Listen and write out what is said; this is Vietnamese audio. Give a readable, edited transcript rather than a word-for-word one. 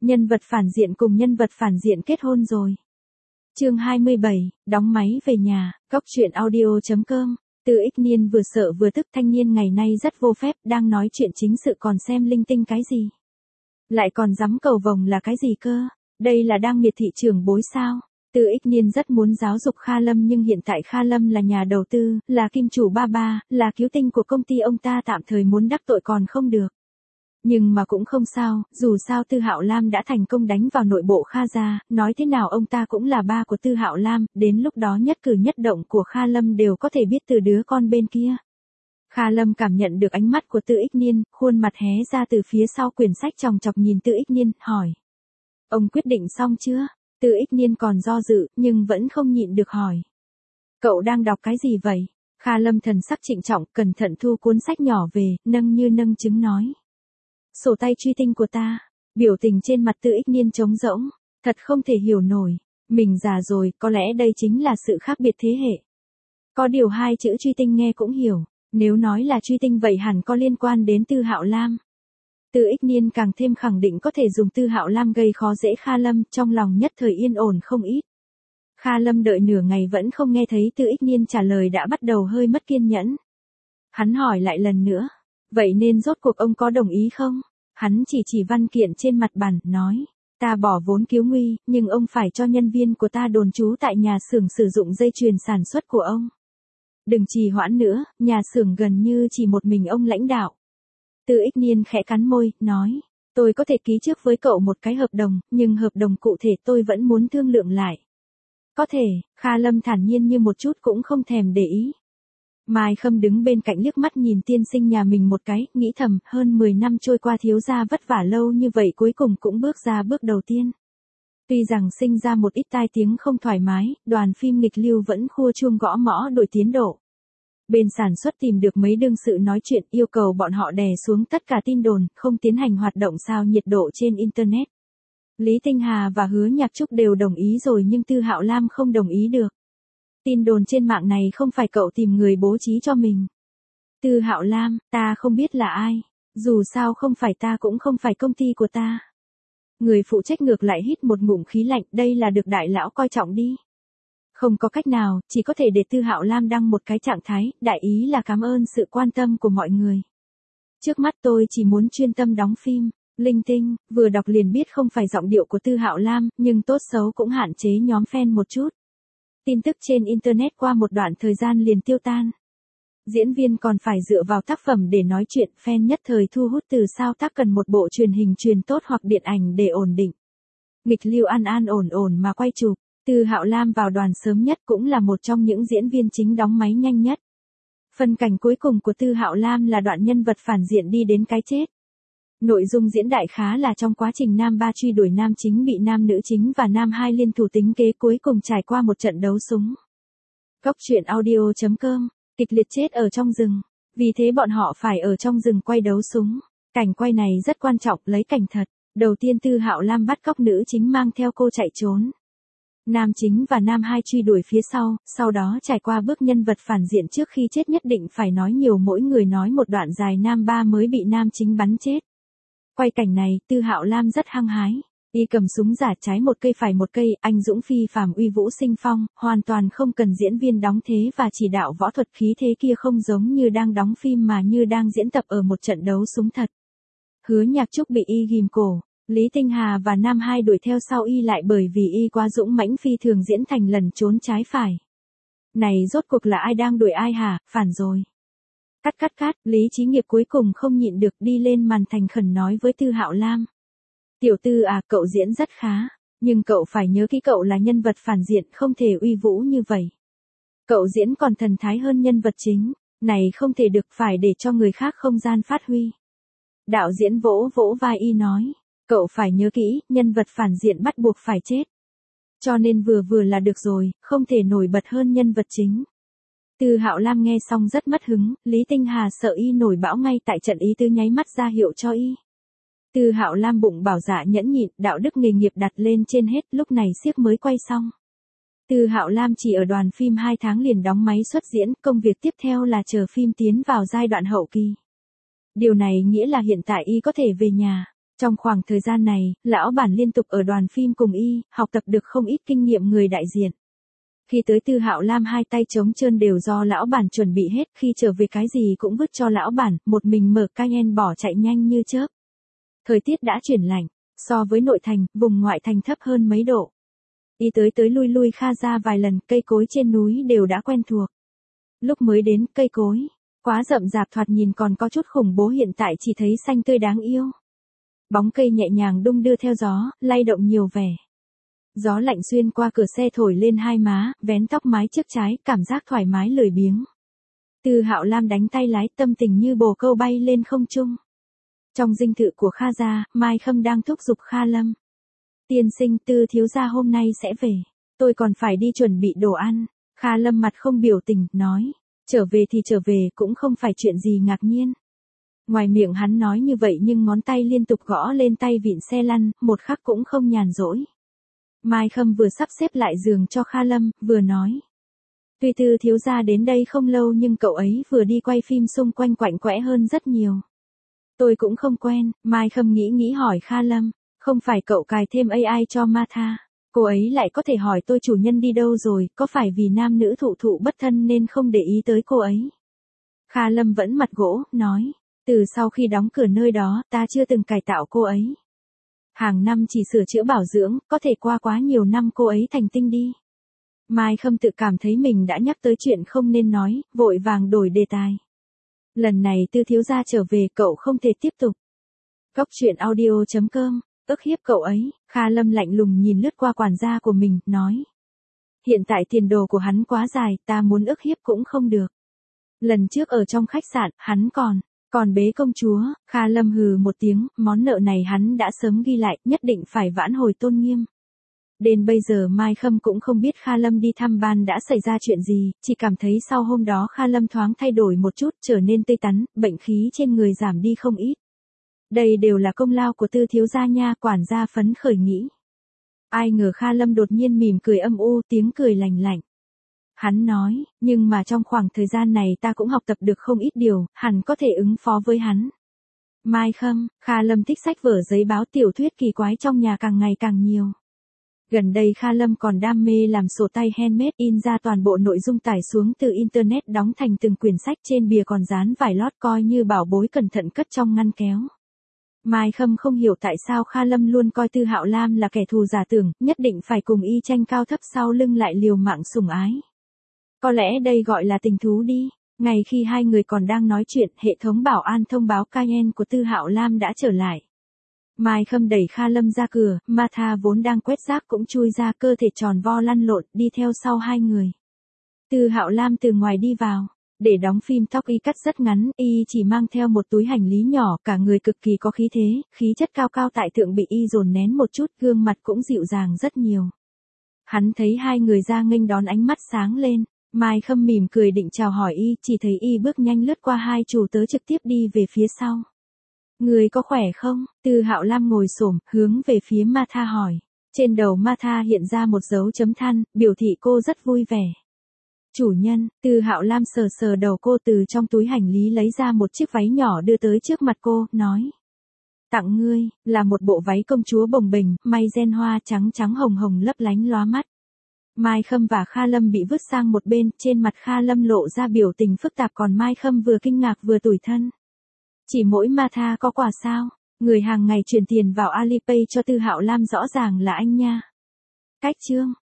Nhân vật phản diện cùng nhân vật phản diện kết hôn rồi. Chương 27, đóng máy về nhà, Cóc truyện audio.com. Từ Ích Niên vừa sợ vừa tức, thanh niên ngày nay rất vô phép, đang nói chuyện chính sự còn xem linh tinh cái gì. Lại còn dám cầu vồng là cái gì cơ, đây là đang miệt thị trường bối sao. Từ Ích Niên rất muốn giáo dục Kha Lâm, nhưng hiện tại Kha Lâm là nhà đầu tư, là kim chủ ba ba, là cứu tinh của công ty, ông ta tạm thời muốn đắc tội còn không được. Nhưng mà cũng không sao, dù sao Tư Hạo Lam đã thành công đánh vào nội bộ Kha gia, nói thế nào ông ta cũng là ba của Tư Hạo Lam, đến lúc đó nhất cử nhất động của Kha Lâm đều có thể biết từ đứa con bên kia. Kha Lâm cảm nhận được ánh mắt của Từ Ích Niên, khuôn mặt hé ra từ phía sau quyển sách chòng chọc nhìn Từ Ích Niên, hỏi. Ông quyết định xong chưa? Từ Ích Niên còn do dự, nhưng vẫn không nhịn được hỏi. Cậu đang đọc cái gì vậy? Kha Lâm thần sắc trịnh trọng, cẩn thận thu cuốn sách nhỏ về, nâng như nâng trứng nói. Sổ tay truy tinh của ta. Biểu tình trên mặt Từ Ích Niên trống rỗng, thật không thể hiểu nổi. Mình già rồi, có lẽ đây chính là sự khác biệt thế hệ. Có điều hai chữ truy tinh nghe cũng hiểu, nếu nói là truy tinh vậy hẳn có liên quan đến Tư Hạo Lam. Từ Ích Niên càng thêm khẳng định có thể dùng Tư Hạo Lam gây khó dễ Kha Lâm, trong lòng nhất thời yên ổn không ít. Kha Lâm đợi nửa ngày vẫn không nghe thấy Từ Ích Niên trả lời đã bắt đầu hơi mất kiên nhẫn. Hắn hỏi lại lần nữa, vậy nên rốt cuộc ông có đồng ý không? Hắn chỉ văn kiện trên mặt bàn, nói, ta bỏ vốn cứu nguy, nhưng ông phải cho nhân viên của ta đồn trú tại nhà xưởng sử dụng dây chuyền sản xuất của ông. Đừng trì hoãn nữa, nhà xưởng gần như chỉ một mình ông lãnh đạo. Từ Ích Niên khẽ cắn môi, nói, tôi có thể ký trước với cậu một cái hợp đồng, nhưng hợp đồng cụ thể tôi vẫn muốn thương lượng lại. Có thể, Kha Lâm thản nhiên như một chút cũng không thèm để ý. Mai Khâm đứng bên cạnh liếc mắt nhìn tiên sinh nhà mình một cái, nghĩ thầm, hơn 10 năm trôi qua thiếu gia vất vả lâu như vậy cuối cùng cũng bước ra bước đầu tiên. Tuy rằng sinh ra một ít tai tiếng không thoải mái, đoàn phim nghịch lưu vẫn khua chuông gõ mõ đổi tiến độ. Bên sản xuất tìm được mấy đương sự nói chuyện, yêu cầu bọn họ đè xuống tất cả tin đồn, không tiến hành hoạt động sao nhiệt độ trên Internet. Lý Tinh Hà và Hứa Nhạc Trúc đều đồng ý rồi nhưng Tư Hạo Lam không đồng ý được. Tin đồn trên mạng này không phải cậu tìm người bố trí cho mình. Tư Hạo Lam, ta không biết là ai. Dù sao không phải ta cũng không phải công ty của ta. Người phụ trách ngược lại hít một ngụm khí lạnh, đây là được đại lão coi trọng đi. Không có cách nào, chỉ có thể để Tư Hạo Lam đăng một cái trạng thái, đại ý là cảm ơn sự quan tâm của mọi người. Trước mắt tôi chỉ muốn chuyên tâm đóng phim. Linh tinh, vừa đọc liền biết không phải giọng điệu của Tư Hạo Lam, nhưng tốt xấu cũng hạn chế nhóm fan một chút. Tin tức trên Internet qua một đoạn thời gian liền tiêu tan. Diễn viên còn phải dựa vào tác phẩm để nói chuyện, fan nhất thời thu hút từ sao tác cần một bộ truyền hình truyền tốt hoặc điện ảnh để ổn định. Nghịch lưu an ổn mà quay chụp, Tư Hạo Lam vào đoàn sớm nhất cũng là một trong những diễn viên chính đóng máy nhanh nhất. Phân cảnh cuối cùng của Tư Hạo Lam là đoạn nhân vật phản diện đi đến cái chết. Nội dung diễn đại khá là trong quá trình nam ba truy đuổi nam chính bị nam nữ chính và nam hai liên thủ tính kế cuối cùng trải qua một trận đấu súng. Cóc truyện audio.com, kịch liệt chết ở trong rừng. Vì thế bọn họ phải ở trong rừng quay đấu súng. Cảnh quay này rất quan trọng, lấy cảnh thật. Đầu tiên Tư Hạo Lam bắt cóc nữ chính mang theo cô chạy trốn. Nam chính và nam hai truy đuổi phía sau đó trải qua bước nhân vật phản diện trước khi chết nhất định phải nói nhiều, mỗi người nói một đoạn dài, nam ba mới bị nam chính bắn chết. Quay cảnh này, Tư Hạo Lam rất hăng hái. Y cầm súng giả, trái một cây phải một cây, anh dũng phi phàm uy vũ sinh phong, hoàn toàn không cần diễn viên đóng thế và chỉ đạo võ thuật, khí thế kia không giống như đang đóng phim mà như đang diễn tập ở một trận đấu súng thật. Hứa Nhạc Trúc bị y ghim cổ, Lý Tinh Hà và nam hai đuổi theo sau y lại bởi vì y quá dũng mãnh phi thường diễn thành lần trốn trái phải. Này rốt cuộc là ai đang đuổi ai hả, phản rồi. Cắt, Lý Chí Nghiệp cuối cùng không nhịn được đi lên màn thành khẩn nói với Tư Hạo Lam. Tiểu Tư à, cậu diễn rất khá, nhưng cậu phải nhớ kỹ cậu là nhân vật phản diện, không thể uy vũ như vậy. Cậu diễn còn thần thái hơn nhân vật chính, này không thể được, phải để cho người khác không gian phát huy. Đạo diễn vỗ vai y nói, cậu phải nhớ kỹ, nhân vật phản diện bắt buộc phải chết. Cho nên vừa là được rồi, không thể nổi bật hơn nhân vật chính. Tư Hạo Lam nghe xong rất mất hứng, Lý Tinh Hà sợ y nổi bão ngay tại trận, ý tứ nháy mắt ra hiệu cho y. Tư Hạo Lam bụng bảo dạ nhẫn nhịn, đạo đức nghề nghiệp đặt lên trên hết, lúc này siếc mới quay xong. Tư Hạo Lam chỉ ở đoàn phim 2 tháng liền đóng máy xuất diễn, công việc tiếp theo là chờ phim tiến vào giai đoạn hậu kỳ. Điều này nghĩa là hiện tại y có thể về nhà. Trong khoảng thời gian này, lão bản liên tục ở đoàn phim cùng y, học tập được không ít kinh nghiệm người đại diện. Khi tới Tư Hạo Lam hai tay trống trơn đều do lão bản chuẩn bị hết, khi trở về cái gì cũng vứt cho lão bản, một mình mở Cayenne bỏ chạy nhanh như chớp. Thời tiết đã chuyển lạnh, so với nội thành, vùng ngoại thành thấp hơn mấy độ. Y tới lui lui Kha ra vài lần, cây cối trên núi đều đã quen thuộc. Lúc mới đến, cây cối quá rậm rạp thoạt nhìn còn có chút khủng bố, hiện tại chỉ thấy xanh tươi đáng yêu. Bóng cây nhẹ nhàng đung đưa theo gió, lay động nhiều vẻ. Gió lạnh xuyên qua cửa xe thổi lên hai má, vén tóc mái trước trái, cảm giác thoải mái lười biếng. Tư Hạo Lam đánh tay lái, tâm tình như bồ câu bay lên không trung. Trong dinh thự của Kha gia, Mai Khâm đang thúc giục Kha Lâm. Tiên sinh, Tư thiếu gia hôm nay sẽ về. Tôi còn phải đi chuẩn bị đồ ăn. Kha Lâm mặt không biểu tình, nói. Trở về thì trở về, cũng không phải chuyện gì ngạc nhiên. Ngoài miệng hắn nói như vậy nhưng ngón tay liên tục gõ lên tay vịn xe lăn, một khắc cũng không nhàn rỗi. Mai Khâm vừa sắp xếp lại giường cho Kha Lâm, vừa nói. Tuy Tư thiếu gia đến đây không lâu nhưng cậu ấy vừa đi quay phim xung quanh quạnh quẽ hơn rất nhiều. Tôi cũng không quen, Mai Khâm nghĩ hỏi Kha Lâm. Không phải cậu cài thêm AI cho Martha, cô ấy lại có thể hỏi tôi chủ nhân đi đâu rồi, có phải vì nam nữ thụ bất thân nên không để ý tới cô ấy. Kha Lâm vẫn mặt gỗ, nói. Từ sau khi đóng cửa nơi đó, ta chưa từng cải tạo cô ấy. Hàng năm chỉ sửa chữa bảo dưỡng, có thể qua quá nhiều năm cô ấy thành tinh đi. Mai Khâm tự cảm thấy mình đã nhắc tới chuyện không nên nói, vội vàng đổi đề tài. Lần này Tư thiếu gia trở về, cậu không thể tiếp tục. Góc truyện audio.com, ức hiếp cậu ấy. Kha Lâm lạnh lùng nhìn lướt qua quản gia của mình, nói. Hiện tại tiền đồ của hắn quá dài, ta muốn ức hiếp cũng không được. Lần trước ở trong khách sạn, hắn còn bế công chúa. Kha Lâm hừ một tiếng, món nợ này hắn đã sớm ghi lại, nhất định phải vãn hồi tôn nghiêm. Đến bây giờ Mai Khâm cũng không biết Kha Lâm đi thăm ban đã xảy ra chuyện gì, chỉ cảm thấy sau hôm đó Kha Lâm thoáng thay đổi một chút, trở nên tươi tắn, bệnh khí trên người giảm đi không ít. Đây đều là công lao của Tư thiếu gia nha, quản gia phấn khởi nghĩ. Ai ngờ Kha Lâm đột nhiên mỉm cười âm u, tiếng cười lành lạnh. Hắn nói, nhưng mà trong khoảng thời gian này ta cũng học tập được không ít điều, hẳn có thể ứng phó với hắn. Mai Khâm, Kha Lâm thích sách vở giấy báo tiểu thuyết kỳ quái trong nhà càng ngày càng nhiều. Gần đây Kha Lâm còn đam mê làm sổ tay handmade, in ra toàn bộ nội dung tải xuống từ internet đóng thành từng quyển sách, trên bìa còn dán vải lót coi như bảo bối cẩn thận cất trong ngăn kéo. Mai Khâm không hiểu tại sao Kha Lâm luôn coi Tư Hạo Lam là kẻ thù giả tưởng, nhất định phải cùng y tranh cao thấp, sau lưng lại liều mạng sủng ái. Có lẽ đây gọi là tình thú đi. Ngày khi hai người còn đang nói chuyện, hệ thống bảo an thông báo Cayenne của Tư Hạo Lam đã trở lại. Mai Khâm đẩy Kha Lâm ra cửa, Martha vốn đang quét rác cũng chui ra, cơ thể tròn vo lăn lộn, đi theo sau hai người. Tư Hạo Lam từ ngoài đi vào. Để đóng phim tóc y cắt rất ngắn, y chỉ mang theo một túi hành lý nhỏ, cả người cực kỳ có khí thế, khí chất cao cao tại thượng bị y dồn nén một chút, gương mặt cũng dịu dàng rất nhiều. Hắn thấy hai người ra nghênh đón, ánh mắt sáng lên. Mai Khâm mỉm cười định chào hỏi y, chỉ thấy y bước nhanh lướt qua hai chủ tớ trực tiếp đi về phía sau. Người có khỏe không? Tư Hạo Lam ngồi xổm, hướng về phía Martha hỏi. Trên đầu Martha hiện ra một dấu chấm than, biểu thị cô rất vui vẻ. Chủ nhân, Tư Hạo Lam sờ đầu cô, từ trong túi hành lý lấy ra một chiếc váy nhỏ đưa tới trước mặt cô, nói. Tặng ngươi, là một bộ váy công chúa bồng bềnh, may ren hoa trắng trắng hồng hồng lấp lánh lóa mắt. Mai Khâm và Kha Lâm bị vứt sang một bên, trên mặt Kha Lâm lộ ra biểu tình phức tạp, còn Mai Khâm vừa kinh ngạc vừa tủi thân. Chỉ mỗi Martha có quà sao? Người hàng ngày chuyển tiền vào Alipay cho Tư Hạo Lam rõ ràng là anh nha. Cách chương.